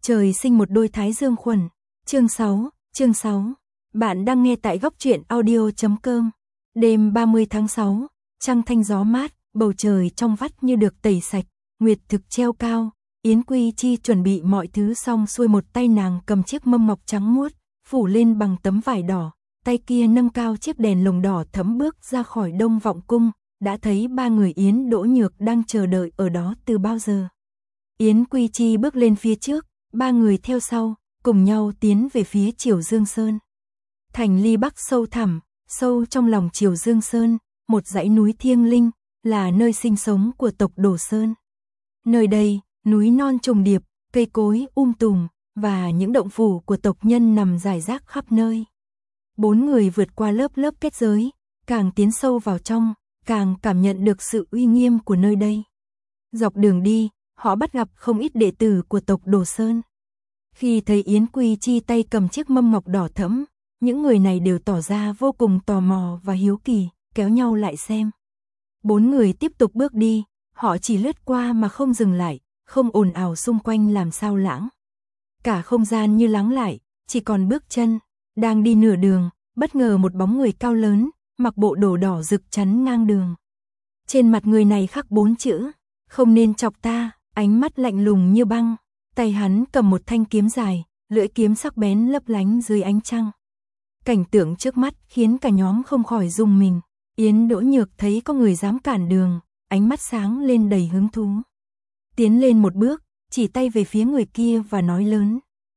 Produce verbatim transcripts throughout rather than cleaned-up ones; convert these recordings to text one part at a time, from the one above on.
Trời sinh một đôi thái dương khuẩn. Chương sáu, chương sáu. Bạn đang nghe tại góc truyện audio chấm com. Đêm ba mươi tháng sáu, trăng thanh gió mát, bầu trời trong vắt như được tẩy sạch, nguyệt thực treo cao. Yến Quy Chi chuẩn bị mọi thứ xong xuôi, một tay nàng cầm chiếc mâm ngọc trắng muốt, phủ lên bằng tấm vải đỏ, tay kia nâng cao chiếc đèn lồng đỏ thẫm bước ra khỏi Đông Vọng Cung, đã thấy ba người Yến Đỗ Nhược đang chờ đợi ở đó từ bao giờ. Yến Quy Chi bước lên phía trước, ba người theo sau, cùng nhau tiến về phía Triều Dương Sơn. Thành Ly Bắc sâu thẳm, sâu trong lòng Triều Dương Sơn, một dãy núi thiêng linh, là nơi sinh sống của tộc Đồ Sơn. Nơi đây, núi non trùng điệp, cây cối um tùm, và những động phủ của tộc nhân nằm rải rác khắp nơi. Bốn người vượt qua lớp lớp kết giới, càng tiến sâu vào trong, càng cảm nhận được sự uy nghiêm của nơi đây. Dọc đường đi, họ bắt gặp không ít đệ tử của tộc Đồ Sơn. Khi thấy Yến Quy Chi tay cầm chiếc mâm ngọc đỏ thẫm, những người này đều tỏ ra vô cùng tò mò và hiếu kỳ, kéo nhau lại xem. Bốn người tiếp tục bước đi, họ chỉ lướt qua mà không dừng lại, không ồn ào xung quanh làm sao lãng. Cả không gian như lắng lại, chỉ còn bước chân. Đang đi nửa đường, bất ngờ một bóng người cao lớn, mặc bộ đồ đỏ rực chắn ngang đường. Trên mặt người này khắc bốn chữ: không nên chọc ta, ánh mắt lạnh lùng như băng. Tay hắn cầm một thanh kiếm dài, lưỡi kiếm sắc bén lấp lánh dưới ánh trăng. Cảnh tượng trước mắt khiến cả nhóm không khỏi rùng mình. Yến Đỗ Nhược thấy có người dám cản đường, ánh mắt sáng lên đầy hứng thú. Tiến lên một bước, chỉ tay về phía người kia và nói lớn: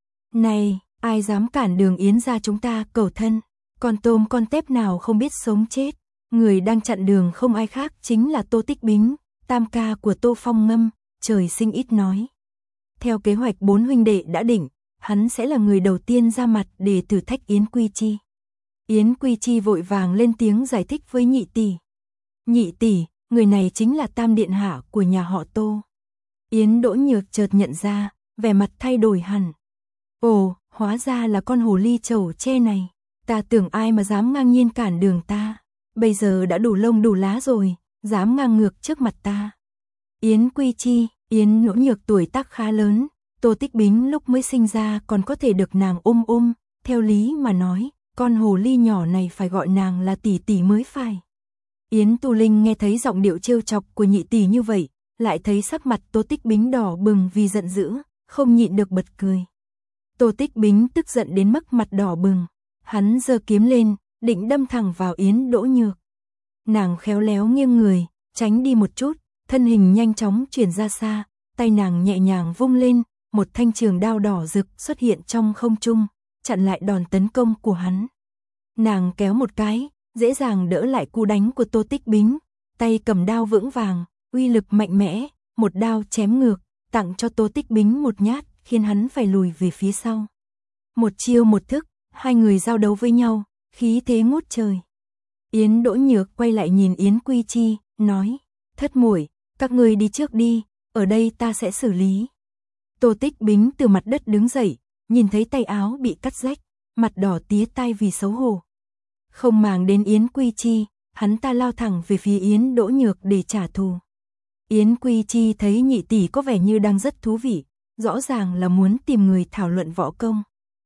này, ai dám cản đường Yến gia chúng ta cầu thân, con tôm con tép nào không biết sống chết. Người đang chặn đường không ai khác chính là Tô Tích Bính, tam ca của Tô Phong Ngâm, trời sinh ít nói. Theo kế hoạch bốn huynh đệ đã định, hắn sẽ là người đầu tiên ra mặt để thử thách Yến Quy Chi. Yến Quy Chi vội vàng lên tiếng giải thích với nhị tỷ. Nhị tỷ, người này chính là tam điện hạ của nhà họ Tô. Yến Đỗ Nhược chợt nhận ra, vẻ mặt thay đổi hẳn. Ồ, hóa ra là con hồ ly chầu tre này. Ta tưởng ai mà dám ngang nhiên cản đường ta. Bây giờ đã đủ lông đủ lá rồi, dám ngang ngược trước mặt ta. Yến Quy Chi, Yến Đỗ Nhược tuổi tác khá lớn, Tô Tích Bính lúc mới sinh ra còn có thể được nàng ôm ôm, theo lý mà nói, con hồ ly nhỏ này phải gọi nàng là tỷ tỷ mới phải. Yến Tu Linh nghe thấy giọng điệu trêu chọc của nhị tỷ như vậy, lại thấy sắc mặt Tô Tích Bính đỏ bừng vì giận dữ, không nhịn được bật cười. Tô Tích Bính tức giận đến mức mặt đỏ bừng, hắn giơ kiếm lên, định đâm thẳng vào Yến Đỗ Nhược. Nàng khéo léo nghiêng người, tránh đi một chút, thân hình nhanh chóng chuyển ra xa, tay nàng nhẹ nhàng vung lên, một thanh trường đao đỏ rực xuất hiện trong không trung, chặn lại đòn tấn công của hắn. Nàng kéo một cái, dễ dàng đỡ lại cú đánh của Tô Tích Bính, tay cầm đao vững vàng, uy lực mạnh mẽ, một đao chém ngược, tặng cho Tô Tích Bính một nhát, khiến hắn phải lùi về phía sau. Một chiêu một thức, hai người giao đấu với nhau, khí thế ngút trời. Yến Đỗ Nhược quay lại nhìn Yến Quy Chi, nói: thất muội, các ngươi đi trước đi, ở đây ta sẽ xử lý. Tô Tích Bính từ mặt đất đứng dậy, nhìn thấy tay áo bị cắt rách, mặt đỏ tía tai vì xấu hổ. Không màng đến Yến Quy Chi, hắn ta lao thẳng về phía Yến Đỗ Nhược để trả thù. Yến Quy Chi thấy nhị tỷ có vẻ như đang rất thú vị, rõ ràng là muốn tìm người thảo luận võ công.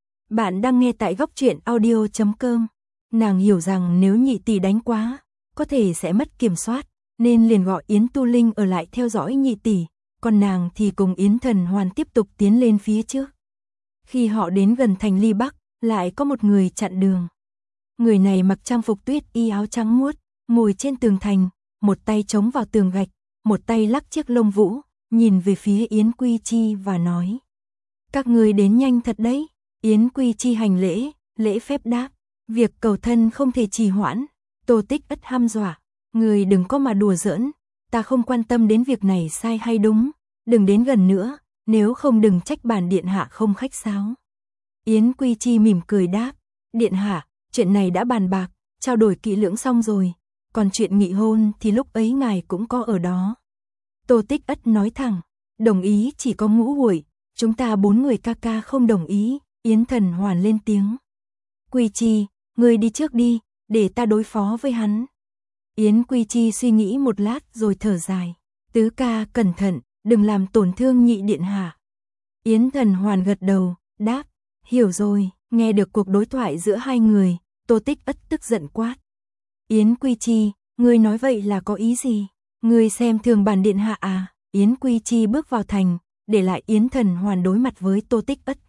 Bạn đang nghe tại góc truyện audio chấm com. Nàng hiểu rằng nếu nhị tỷ đánh quá, có thể sẽ mất kiểm soát, nên liền gọi Yến Tu Linh ở lại theo dõi nhị tỷ, còn nàng thì cùng Yến Thần Hoàn tiếp tục tiến lên phía trước. Khi họ đến gần thành Ly Bắc, lại có một người chặn đường. Người này mặc trang phục tuyết y áo trắng muốt, ngồi trên tường thành, một tay chống vào tường gạch, một tay lắc chiếc lông vũ, nhìn về phía Yến Quy Chi và nói: các ngươi đến nhanh thật đấy. Yến Quy Chi hành lễ, lễ phép đáp: việc cầu thân không thể trì hoãn. Tô Tích Ất hăm dọa: người đừng có mà đùa giỡn, ta không quan tâm đến việc này sai hay đúng, đừng đến gần nữa, nếu không đừng trách bản điện hạ không khách sáo. Yến Quy Chi mỉm cười đáp: điện hạ, chuyện này đã bàn bạc, trao đổi kỹ lưỡng xong rồi, còn chuyện nghị hôn thì lúc ấy ngài cũng có ở đó. Tô Tích Ất nói thẳng: đồng ý chỉ có ngũ huội, chúng ta bốn người ca ca không đồng ý. Yến Thần Hoàn lên tiếng: Quy Chi, ngươi đi trước đi, để ta đối phó với hắn. Yến Quy Chi suy nghĩ một lát rồi thở dài: tứ ca cẩn thận, đừng làm tổn thương nhị điện hạ. Yến Thần Hoàn gật đầu, đáp, hiểu rồi. Nghe được cuộc đối thoại giữa hai người, Tô Tích Ất tức giận quát. Yến Quy Chi, ngươi nói vậy là có ý gì? Ngươi xem thường bản điện hạ à? Yến Quy Chi bước vào thành, để lại Yến Thần Hoàn đối mặt với Tô Tích Ất.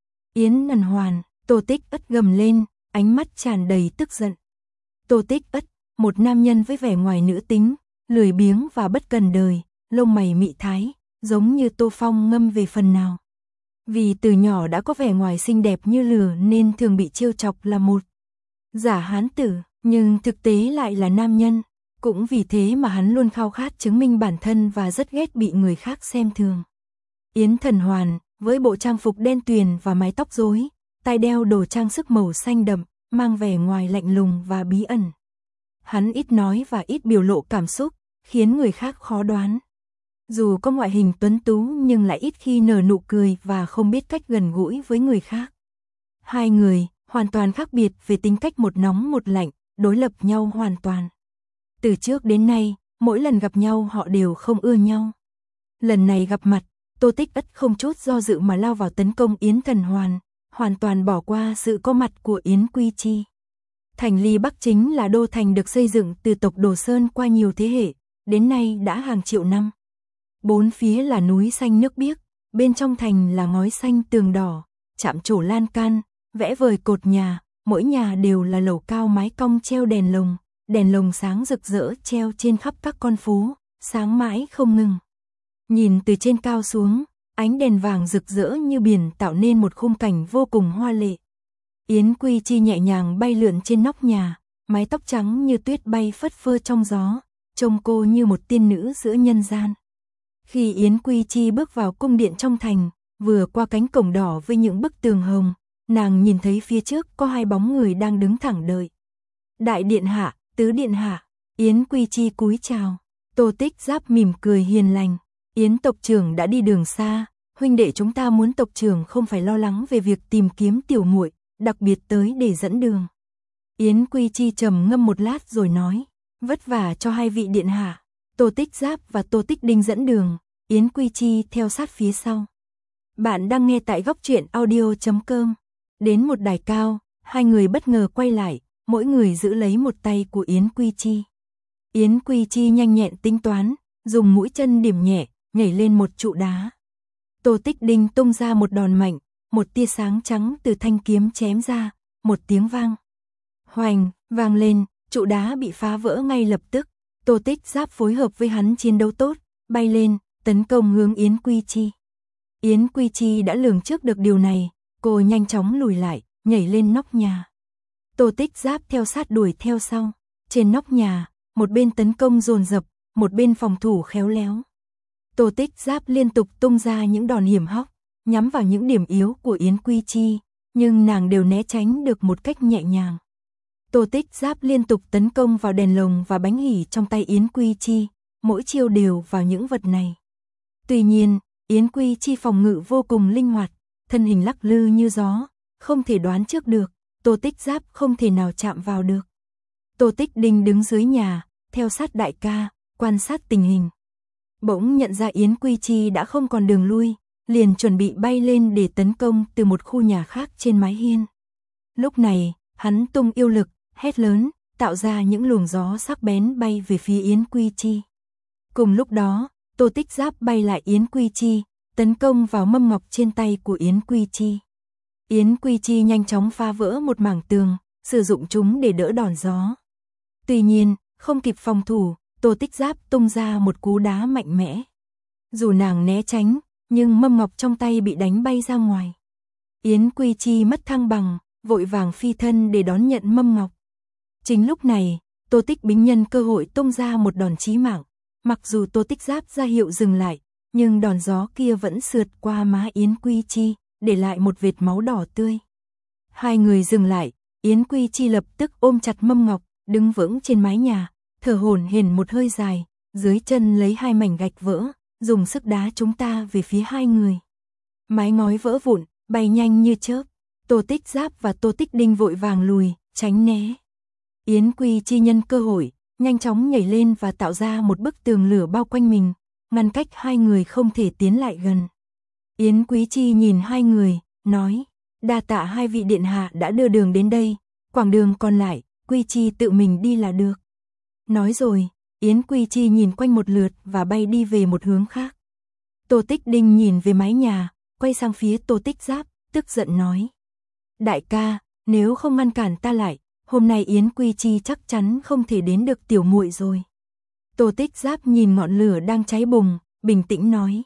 Yến Thần Hoàn, Tô Tích Ất gầm lên, ánh mắt tràn đầy tức giận. Tô Tích Ất, một nam nhân với vẻ ngoài nữ tính, lười biếng và bất cần đời, lông mày mị thái, giống như Tô Phong ngâm về phần nào. Vì từ nhỏ đã có vẻ ngoài xinh đẹp như lửa nên thường bị trêu chọc là một giả hán tử, nhưng thực tế lại là nam nhân. Cũng vì thế mà hắn luôn khao khát chứng minh bản thân và rất ghét bị người khác xem thường. Yến Thần Hoàn, với bộ trang phục đen tuyền và mái tóc rối, tai đeo đồ trang sức màu xanh đậm, mang vẻ ngoài lạnh lùng và bí ẩn. Hắn ít nói và ít biểu lộ cảm xúc, khiến người khác khó đoán. Dù có ngoại hình tuấn tú nhưng lại ít khi nở nụ cười và không biết cách gần gũi với người khác. Hai người, hoàn toàn khác biệt về tính cách, một nóng một lạnh, đối lập nhau hoàn toàn. Từ trước đến nay, mỗi lần gặp nhau họ đều không ưa nhau. Lần này gặp mặt, Tô Tích Ất không chút do dự mà lao vào tấn công Yến Thần Hoàn, hoàn toàn bỏ qua sự có mặt của Yến Quy Chi. Thành Ly Bắc chính là đô thành được xây dựng từ tộc Đồ Sơn qua nhiều thế hệ, đến nay đã hàng triệu năm. Bốn phía là núi xanh nước biếc, bên trong thành là ngói xanh tường đỏ, chạm trổ lan can, vẽ vời cột nhà, mỗi nhà đều là lầu cao mái cong treo đèn lồng, đèn lồng sáng rực rỡ treo trên khắp các con phố, sáng mãi không ngừng. Nhìn từ trên cao xuống, ánh đèn vàng rực rỡ như biển tạo nên một khung cảnh vô cùng hoa lệ. Yến Quy Chi nhẹ nhàng bay lượn trên nóc nhà, mái tóc trắng như tuyết bay phất phơ trong gió, trông cô như một tiên nữ giữa nhân gian. Khi Yến Quy Chi bước vào cung điện trong thành, vừa qua cánh cổng đỏ với những bức tường hồng, nàng nhìn thấy phía trước có hai bóng người đang đứng thẳng đợi. Đại điện hạ, tứ điện hạ. Yến Quy Chi cúi chào. Tô Tích Giáp mỉm cười hiền lành. Yến tộc trưởng đã đi đường xa, huynh đệ chúng ta muốn tộc trưởng không phải lo lắng về việc tìm kiếm tiểu muội, đặc biệt tới để dẫn đường. Yến Quy Chi trầm ngâm một lát rồi nói, vất vả cho hai vị điện hạ. Tô Tích Giáp và Tô Tích Đinh dẫn đường, Yến Quy Chi theo sát phía sau. Bạn đang nghe tại góc truyện audio chấm com. Đến một đài cao, hai người bất ngờ quay lại, mỗi người giữ lấy một tay của Yến Quy Chi. Yến Quy Chi nhanh nhẹn tính toán, dùng mũi chân điểm nhẹ, nhảy lên một trụ đá. Tô Tích Đinh tung ra một đòn mạnh, một tia sáng trắng từ thanh kiếm chém ra, một tiếng vang. Hoành, vang lên, trụ đá bị phá vỡ ngay lập tức. Tô Tích Giáp phối hợp với hắn chiến đấu tốt, bay lên, tấn công hướng Yến Quy Chi. Yến Quy Chi đã lường trước được điều này, cô nhanh chóng lùi lại, nhảy lên nóc nhà. Tô Tích Giáp theo sát đuổi theo sau. Trên nóc nhà, một bên tấn công dồn dập, một bên phòng thủ khéo léo. Tô Tích Giáp liên tục tung ra những đòn hiểm hóc, nhắm vào những điểm yếu của Yến Quy Chi, nhưng nàng đều né tránh được một cách nhẹ nhàng. Tô Tích Giáp liên tục tấn công vào đèn lồng và bánh hỉ trong tay Yến Quy Chi, mỗi chiêu đều vào những vật này. Tuy nhiên, Yến Quy Chi phòng ngự vô cùng linh hoạt, thân hình lắc lư như gió, không thể đoán trước được, Tô Tích Giáp không thể nào chạm vào được. Tô Tích Đinh đứng dưới nhà, theo sát đại ca, quan sát tình hình. Bỗng nhận ra Yến Quy Chi đã không còn đường lui, liền chuẩn bị bay lên để tấn công từ một khu nhà khác trên mái hiên. Lúc này, hắn tung yêu lực, hét lớn, tạo ra những luồng gió sắc bén bay về phía Yến Quy Chi. Cùng lúc đó, Tô Tích Giáp bay lại Yến Quy Chi, tấn công vào mâm ngọc trên tay của Yến Quy Chi. Yến Quy Chi nhanh chóng phá vỡ một mảng tường, sử dụng chúng để đỡ đòn gió. Tuy nhiên, không kịp phòng thủ, Tô Tích Giáp tung ra một cú đá mạnh mẽ. Dù nàng né tránh, nhưng mâm ngọc trong tay bị đánh bay ra ngoài. Yến Quy Chi mất thăng bằng, vội vàng phi thân để đón nhận mâm ngọc. Chính lúc này, Tô Tích Bính nhân cơ hội tung ra một đòn chí mạng. Mặc dù Tô Tích Giáp ra hiệu dừng lại, nhưng đòn gió kia vẫn sượt qua má Yến Quy Chi, để lại một vệt máu đỏ tươi. Hai người dừng lại, Yến Quy Chi lập tức ôm chặt mâm ngọc, đứng vững trên mái nhà, thở hổn hển một hơi dài, dưới chân lấy hai mảnh gạch vỡ, dùng sức đá chúng ta về phía hai người. Mái ngói vỡ vụn, bay nhanh như chớp. Tô Tích Giáp và Tô Tích Đinh vội vàng lùi, tránh né. Yến Quy Chi nhân cơ hội, nhanh chóng nhảy lên và tạo ra một bức tường lửa bao quanh mình, ngăn cách hai người không thể tiến lại gần. Yến Quý Chi nhìn hai người, nói, đa tạ hai vị điện hạ đã đưa đường đến đây, quãng đường còn lại, Quý Chi tự mình đi là được. Nói rồi, Yến Quý Chi nhìn quanh một lượt và bay đi về một hướng khác. Tô Tích Đinh nhìn về mái nhà, quay sang phía Tô Tích Giáp, tức giận nói. Đại ca, nếu không ngăn cản ta lại, hôm nay Yến Quý Chi chắc chắn không thể đến được tiểu muội rồi. Tô Tích Giáp nhìn ngọn lửa đang cháy bùng, bình tĩnh nói.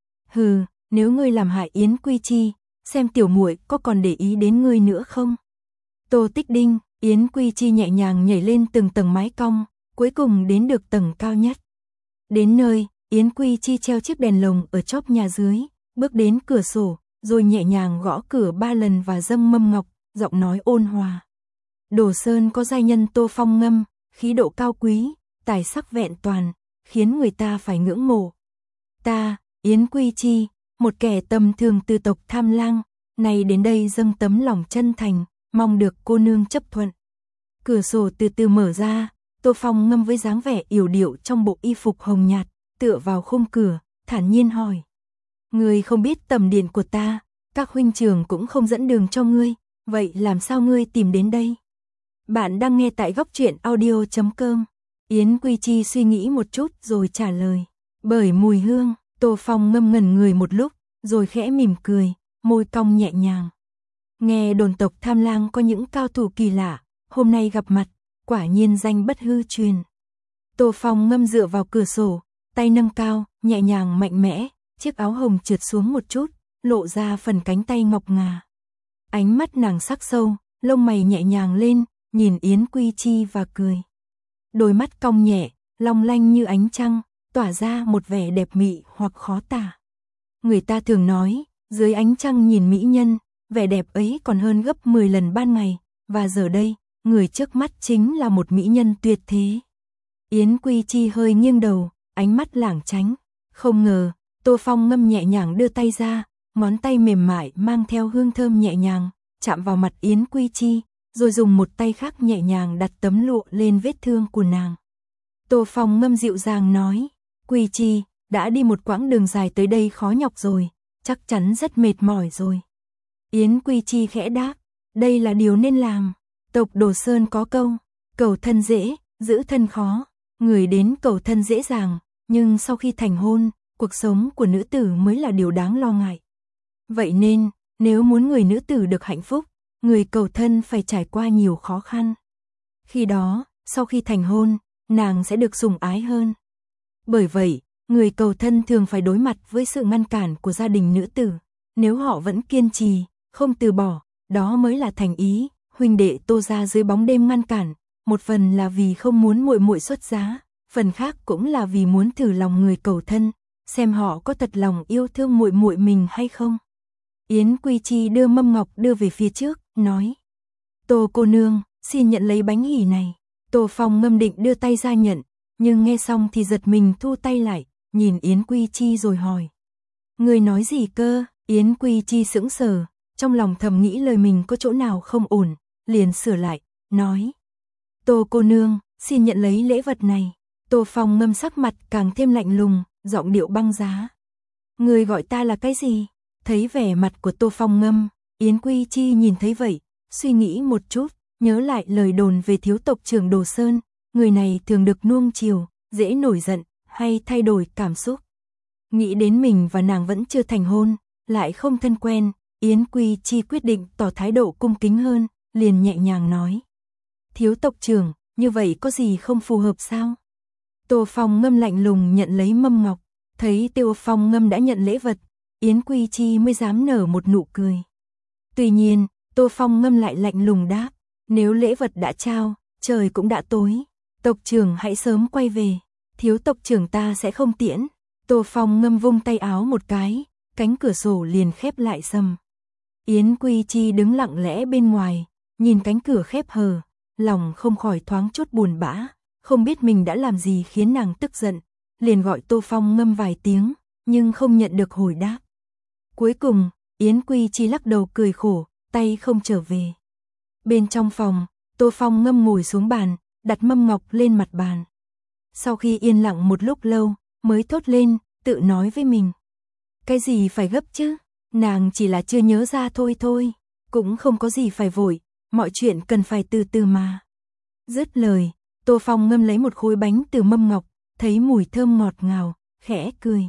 Hừ, nếu ngươi làm hại Yến Quý Chi, xem tiểu muội có còn để ý đến ngươi nữa không? Tô Tích Đinh, Yến Quý Chi nhẹ nhàng nhảy lên từng tầng mái cong, cuối cùng đến được tầng cao nhất. Đến nơi, Yến Quý Chi treo chiếc đèn lồng ở chóp nhà dưới, bước đến cửa sổ, rồi nhẹ nhàng gõ cửa ba lần và dâng mâm ngọc, giọng nói ôn hòa. Đồ Sơn có giai nhân Tô Phong Ngâm, khí độ cao quý, tài sắc vẹn toàn, khiến người ta phải ngưỡng mộ. Ta, Yến Quý Chi, một kẻ tầm thường từ tộc Tham Lang, nay đến đây dâng tấm lòng chân thành, mong được cô nương chấp thuận. Cửa sổ từ từ mở ra, Tô Phong Ngâm với dáng vẻ yểu điệu trong bộ y phục hồng nhạt, tựa vào khung cửa, thản nhiên hỏi. Ngươi không biết tầm điện của ta, các huynh trưởng cũng không dẫn đường cho ngươi, vậy làm sao ngươi tìm đến đây? Bạn đang nghe tại góc truyện audio chấm com. Yến Quý Chi suy nghĩ một chút rồi trả lời. Bởi mùi hương, Tô Phong Ngâm ngẩn người một lúc, rồi khẽ mỉm cười, môi cong nhẹ nhàng. Nghe đồn tộc Tham Lang có những cao thủ kỳ lạ, hôm nay gặp mặt, quả nhiên danh bất hư truyền. Tô Phong Ngâm dựa vào cửa sổ, tay nâng cao, nhẹ nhàng mạnh mẽ, chiếc áo hồng trượt xuống một chút, lộ ra phần cánh tay ngọc ngà. Ánh mắt nàng sắc sâu, lông mày nhẹ nhàng lên, nhìn Yến Quý Chi và cười. Đôi mắt cong nhẹ, long lanh như ánh trăng, tỏa ra một vẻ đẹp mị hoặc khó tả. Người ta thường nói, dưới ánh trăng nhìn mỹ nhân, vẻ đẹp ấy còn hơn gấp mười lần ban ngày, và giờ đây, người trước mắt chính là một mỹ nhân tuyệt thế. Yến Quý Chi hơi nghiêng đầu, ánh mắt lảng tránh. Không ngờ, Tô Phong Ngâm nhẹ nhàng đưa tay ra, ngón tay mềm mại mang theo hương thơm nhẹ nhàng, chạm vào mặt Yến Quý Chi, rồi dùng một tay khác nhẹ nhàng đặt tấm lụa lên vết thương của nàng. Tô Phong Ngâm dịu dàng nói, Quý Chi, đã đi một quãng đường dài tới đây khó nhọc rồi, chắc chắn rất mệt mỏi rồi. Yến Quý Chi khẽ đáp, đây là điều nên làm. Tộc Đồ Sơn có câu, cầu thân dễ, giữ thân khó. Người đến cầu thân dễ dàng, nhưng sau khi thành hôn, cuộc sống của nữ tử mới là điều đáng lo ngại. Vậy nên, nếu muốn người nữ tử được hạnh phúc, người cầu thân phải trải qua nhiều khó khăn. Khi đó, sau khi thành hôn, nàng sẽ được sủng ái hơn. Bởi vậy, người cầu thân thường phải đối mặt với sự ngăn cản của gia đình nữ tử. Nếu họ vẫn kiên trì, không từ bỏ, đó mới là thành ý. Huynh đệ Tô gia dưới bóng đêm ngăn cản, một phần là vì không muốn muội muội xuất giá, phần khác cũng là vì muốn thử lòng người cầu thân, xem họ có thật lòng yêu thương muội muội mình hay không. Yến Quý Chi đưa mâm ngọc đưa về phía trước, nói: "Tô cô nương, xin nhận lấy bánh hỉ này." Tô Phong Ngâm định đưa tay ra nhận, nhưng nghe xong thì giật mình thu tay lại, nhìn Yến Quý Chi rồi hỏi: "Ngươi nói gì cơ?" Yến Quý Chi sững sờ, trong lòng thầm nghĩ lời mình có chỗ nào không ổn, liền sửa lại, nói: "Tô cô nương, xin nhận lấy lễ vật này." Tô Phong Ngâm sắc mặt càng thêm lạnh lùng, giọng điệu băng giá: "Ngươi gọi ta là cái gì?" Thấy vẻ mặt của Tô Phong Ngâm, Yến Quý Chi nhìn thấy vậy, suy nghĩ một chút, nhớ lại lời đồn về thiếu tộc trưởng Đồ Sơn, người này thường được nuông chiều, dễ nổi giận, hay thay đổi cảm xúc. Nghĩ đến mình và nàng vẫn chưa thành hôn, lại không thân quen, Yến Quý Chi quyết định tỏ thái độ cung kính hơn, liền nhẹ nhàng nói: "Thiếu tộc trưởng, như vậy có gì không phù hợp sao?" Tô Phong Ngâm lạnh lùng nhận lấy mâm ngọc, thấy Tô Phong Ngâm đã nhận lễ vật, Yến Quý Chi mới dám nở một nụ cười. Tuy nhiên, Tô Phong Ngâm lại lạnh lùng đáp: "Nếu lễ vật đã trao, trời cũng đã tối, tộc trưởng hãy sớm quay về, thiếu tộc trưởng ta sẽ không tiễn." Tô Phong Ngâm vung tay áo một cái, cánh cửa sổ liền khép lại sầm. Yến Quý Chi đứng lặng lẽ bên ngoài, nhìn cánh cửa khép hờ, lòng không khỏi thoáng chút buồn bã, không biết mình đã làm gì khiến nàng tức giận, liền gọi Tô Phong Ngâm vài tiếng, nhưng không nhận được hồi đáp. Cuối cùng, Yến Quý Chi lắc đầu cười khổ, tay không trở về. Bên trong phòng, Tô Phong Ngâm ngồi xuống bàn, đặt mâm ngọc lên mặt bàn. Sau khi yên lặng một lúc lâu, mới thốt lên, tự nói với mình: Cái gì phải gấp chứ? Nàng chỉ là chưa nhớ ra thôi thôi. Cũng không có gì phải vội, mọi chuyện cần phải từ từ mà. Dứt lời, Tô Phong ngâm lấy một khối bánh từ mâm ngọc, thấy mùi thơm ngọt ngào, khẽ cười.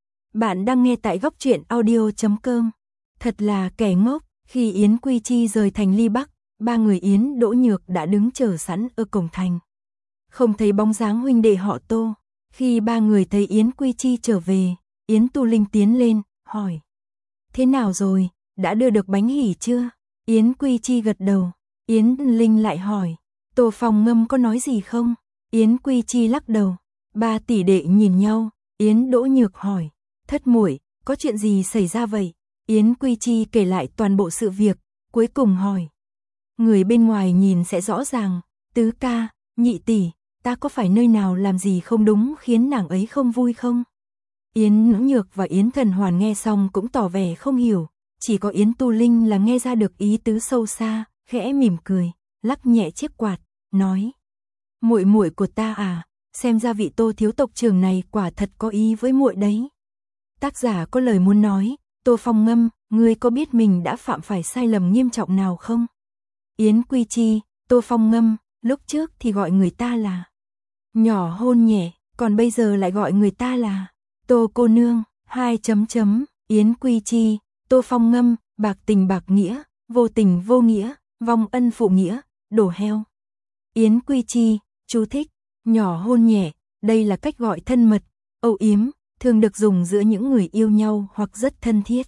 Bạn đang nghe tại góc truyện audio chấm com. Thật là kẻ ngốc, khi Yến Quy Chi rời thành Ly Bắc, ba người Yến Đỗ Nhược đã đứng chờ sẵn ở cổng thành. Không thấy bóng dáng huynh đệ họ Tô, khi ba người thấy Yến Quy Chi trở về, Yến Tu Linh tiến lên, hỏi. Thế nào rồi, đã đưa được bánh hỉ chưa? Yến Quy Chi gật đầu, Yến Linh lại hỏi. Tô Phong ngâm có nói gì không? Yến Quy Chi lắc đầu. Ba tỷ đệ nhìn nhau, Yến Đỗ Nhược hỏi. Thất muội, có chuyện gì xảy ra vậy? Yến Quy Chi kể lại toàn bộ sự việc, cuối cùng hỏi. Người bên ngoài nhìn sẽ rõ ràng, tứ ca, nhị tỷ, ta có phải nơi nào làm gì không đúng khiến nàng ấy không vui không? Yến Đỗ Nhược và Yến Thần Hoàn nghe xong cũng tỏ vẻ không hiểu, chỉ có Yến Tu Linh là nghe ra được ý tứ sâu xa, khẽ mỉm cười, lắc nhẹ chiếc quạt, nói: "Muội muội của ta à, xem ra vị Tô thiếu tộc trưởng này quả thật có ý với muội đấy." Tác giả có lời muốn nói, Tô Phong ngâm, ngươi có biết mình đã phạm phải sai lầm nghiêm trọng nào không? Yến Quy Chi, Tô Phong ngâm, lúc trước thì gọi người ta là nhỏ hôn nhẹ, còn bây giờ lại gọi người ta là Tô cô nương, hai chấm chấm, Yến Quy Chi, Tô Phong ngâm, bạc tình bạc nghĩa, vô tình vô nghĩa, vong ân phụ nghĩa, đổ heo. Yến Quy Chi, chú thích, nhỏ hôn nhẹ, đây là cách gọi thân mật, âu yếm, thường được dùng giữa những người yêu nhau hoặc rất thân thiết.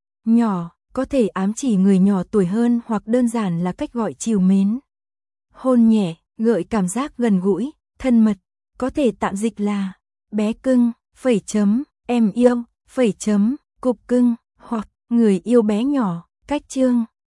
Nhỏ, có thể ám chỉ người nhỏ tuổi hơn hoặc đơn giản là cách gọi trìu mến. Hôn nhẹ, gợi cảm giác gần gũi, thân mật, có thể tạm dịch là bé cưng, phẩy chấm, em yêu, phẩy chấm, cục cưng, hoặc người yêu bé nhỏ, cách chương.